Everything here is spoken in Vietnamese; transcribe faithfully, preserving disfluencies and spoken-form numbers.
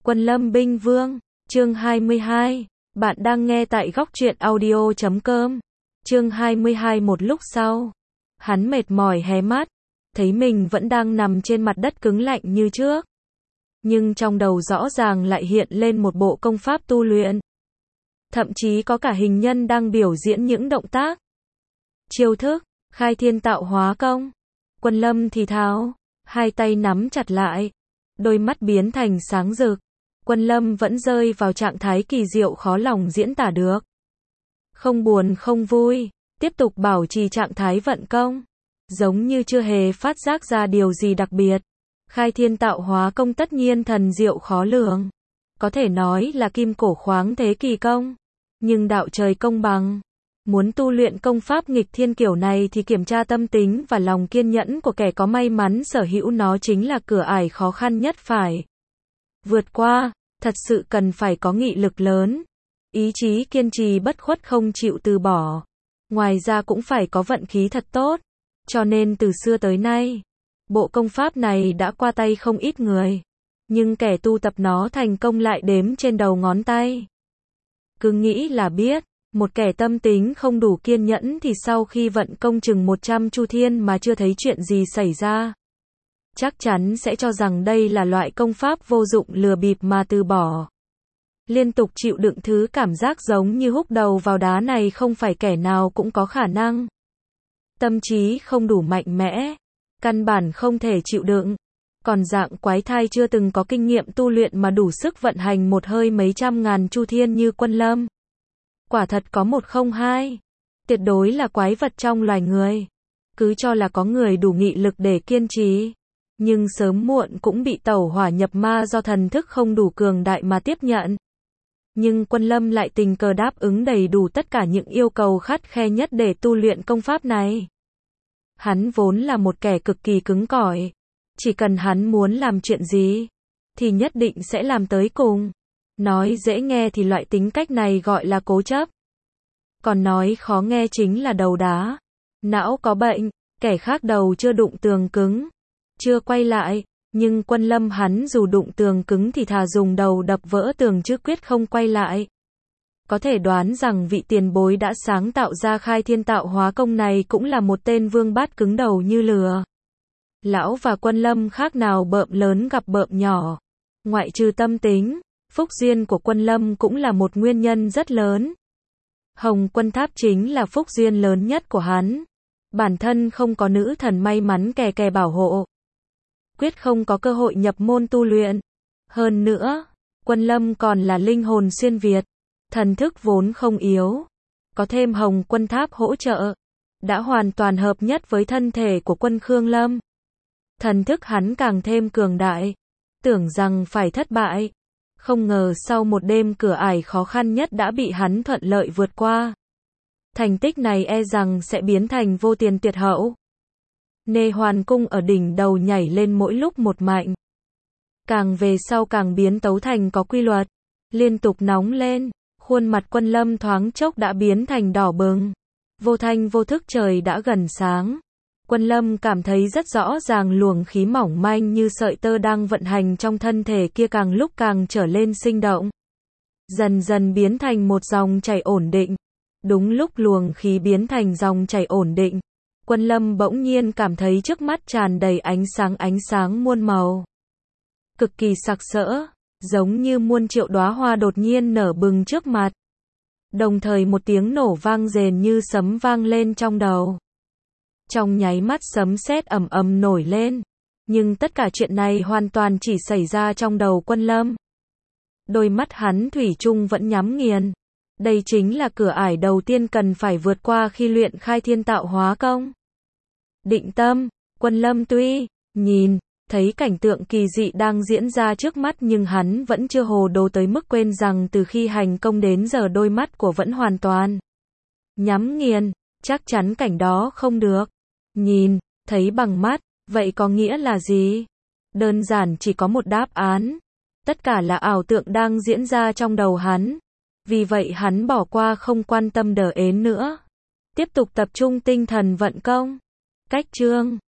Quân Lâm Binh Vương, chương hai mươi hai. Bạn đang nghe tại góc truyện audio chấm com. Chương hai mươi hai. Một lúc sau, hắn mệt mỏi hé mắt, thấy mình vẫn đang nằm trên mặt đất cứng lạnh như trước. Nhưng trong đầu rõ ràng lại hiện lên một bộ công pháp tu luyện. Thậm chí có cả hình nhân đang biểu diễn những động tác. Chiêu thức, khai thiên tạo hóa công. Quân Lâm thì thào, hai tay nắm chặt lại, đôi mắt biến thành sáng rực. Quân Lâm vẫn rơi vào trạng thái kỳ diệu khó lòng diễn tả được. Không buồn không vui, tiếp tục bảo trì trạng thái vận công, giống như chưa hề phát giác ra điều gì đặc biệt. Khai thiên tạo hóa công tất nhiên thần diệu khó lường, có thể nói là kim cổ khoáng thế kỳ công, nhưng đạo trời công bằng. Muốn tu luyện công pháp nghịch thiên kiểu này thì kiểm tra tâm tính và lòng kiên nhẫn của kẻ có may mắn sở hữu nó chính là cửa ải khó khăn nhất phải vượt qua, thật sự cần phải có nghị lực lớn, ý chí kiên trì bất khuất không chịu từ bỏ. Ngoài ra cũng phải có vận khí thật tốt, cho nên từ xưa tới nay, bộ công pháp này đã qua tay không ít người, nhưng kẻ tu tập nó thành công lại đếm trên đầu ngón tay. Cứ nghĩ là biết, một kẻ tâm tính không đủ kiên nhẫn thì sau khi vận công chừng một trăm chu thiên mà chưa thấy chuyện gì xảy ra, chắc chắn sẽ cho rằng đây là loại công pháp vô dụng lừa bịp mà từ bỏ. Liên tục chịu đựng thứ cảm giác giống như húc đầu vào đá này không phải kẻ nào cũng có khả năng. Tâm trí không đủ mạnh mẽ, căn bản không thể chịu đựng. Còn dạng quái thai chưa từng có kinh nghiệm tu luyện mà đủ sức vận hành một hơi mấy trăm ngàn chu thiên như Quân Lâm, quả thật có một không hai. Tuyệt đối là quái vật trong loài người. Cứ cho là có người đủ nghị lực để kiên trì, nhưng sớm muộn cũng bị tẩu hỏa nhập ma do thần thức không đủ cường đại mà tiếp nhận. Nhưng Quân Lâm lại tình cờ đáp ứng đầy đủ tất cả những yêu cầu khắt khe nhất để tu luyện công pháp này. Hắn vốn là một kẻ cực kỳ cứng cỏi. Chỉ cần hắn muốn làm chuyện gì, thì nhất định sẽ làm tới cùng. Nói dễ nghe thì loại tính cách này gọi là cố chấp. Còn nói khó nghe chính là đầu đá. Não có bệnh, kẻ khác đầu chưa đụng tường cứng, chưa quay lại. Nhưng Quân Lâm hắn dù đụng tường cứng thì thà dùng đầu đập vỡ tường chứ quyết không quay lại. Có thể đoán rằng vị tiền bối đã sáng tạo ra khai thiên tạo hóa công này cũng là một tên vương bát cứng đầu như lừa. Lão và Quân Lâm khác nào bợm lớn gặp bợm nhỏ. Ngoại trừ tâm tính, phúc duyên của Quân Lâm cũng là một nguyên nhân rất lớn. Hồng Quân Tháp chính là phúc duyên lớn nhất của hắn. Bản thân không có nữ thần may mắn kè kè bảo hộ, quyết không có cơ hội nhập môn tu luyện. Hơn nữa, Quân Lâm còn là linh hồn xuyên Việt, thần thức vốn không yếu, có thêm Hồng Quân Tháp hỗ trợ, đã hoàn toàn hợp nhất với thân thể của Quân Khương Lâm. Thần thức hắn càng thêm cường đại, tưởng rằng phải thất bại, không ngờ sau một đêm cửa ải khó khăn nhất đã bị hắn thuận lợi vượt qua. Thành tích này e rằng sẽ biến thành vô tiền tuyệt hậu. Nê Hoàn Cung ở đỉnh đầu nhảy lên mỗi lúc một mạnh. Càng về sau càng biến tấu thành có quy luật, liên tục nóng lên, khuôn mặt Quân Lâm thoáng chốc đã biến thành đỏ bừng. Vô thanh vô thức trời đã gần sáng. Quân Lâm cảm thấy rất rõ ràng luồng khí mỏng manh như sợi tơ đang vận hành trong thân thể kia càng lúc càng trở lên sinh động. Dần dần biến thành một dòng chảy ổn định. Đúng lúc luồng khí biến thành dòng chảy ổn định, Quân Lâm bỗng nhiên cảm thấy trước mắt tràn đầy ánh sáng ánh sáng muôn màu. Cực kỳ sặc sỡ, giống như muôn triệu đóa hoa đột nhiên nở bừng trước mặt. Đồng thời một tiếng nổ vang rền như sấm vang lên trong đầu. Trong nháy mắt sấm sét ầm ầm nổi lên, nhưng tất cả chuyện này hoàn toàn chỉ xảy ra trong đầu Quân Lâm. Đôi mắt hắn thủy chung vẫn nhắm nghiền. Đây chính là cửa ải đầu tiên cần phải vượt qua khi luyện khai thiên tạo hóa công. Định tâm, Quân Lâm tuy nhìn thấy cảnh tượng kỳ dị đang diễn ra trước mắt nhưng hắn vẫn chưa hồ đồ tới mức quên rằng từ khi hành công đến giờ đôi mắt của vẫn hoàn toàn nhắm nghiền. Chắc chắn cảnh đó không được nhìn thấy bằng mắt, vậy có nghĩa là gì? Đơn giản chỉ có một đáp án. Tất cả là ảo tượng đang diễn ra trong đầu hắn. Vì vậy hắn bỏ qua không quan tâm đờ ến nữa. Tiếp tục tập trung tinh thần vận công. Cách chương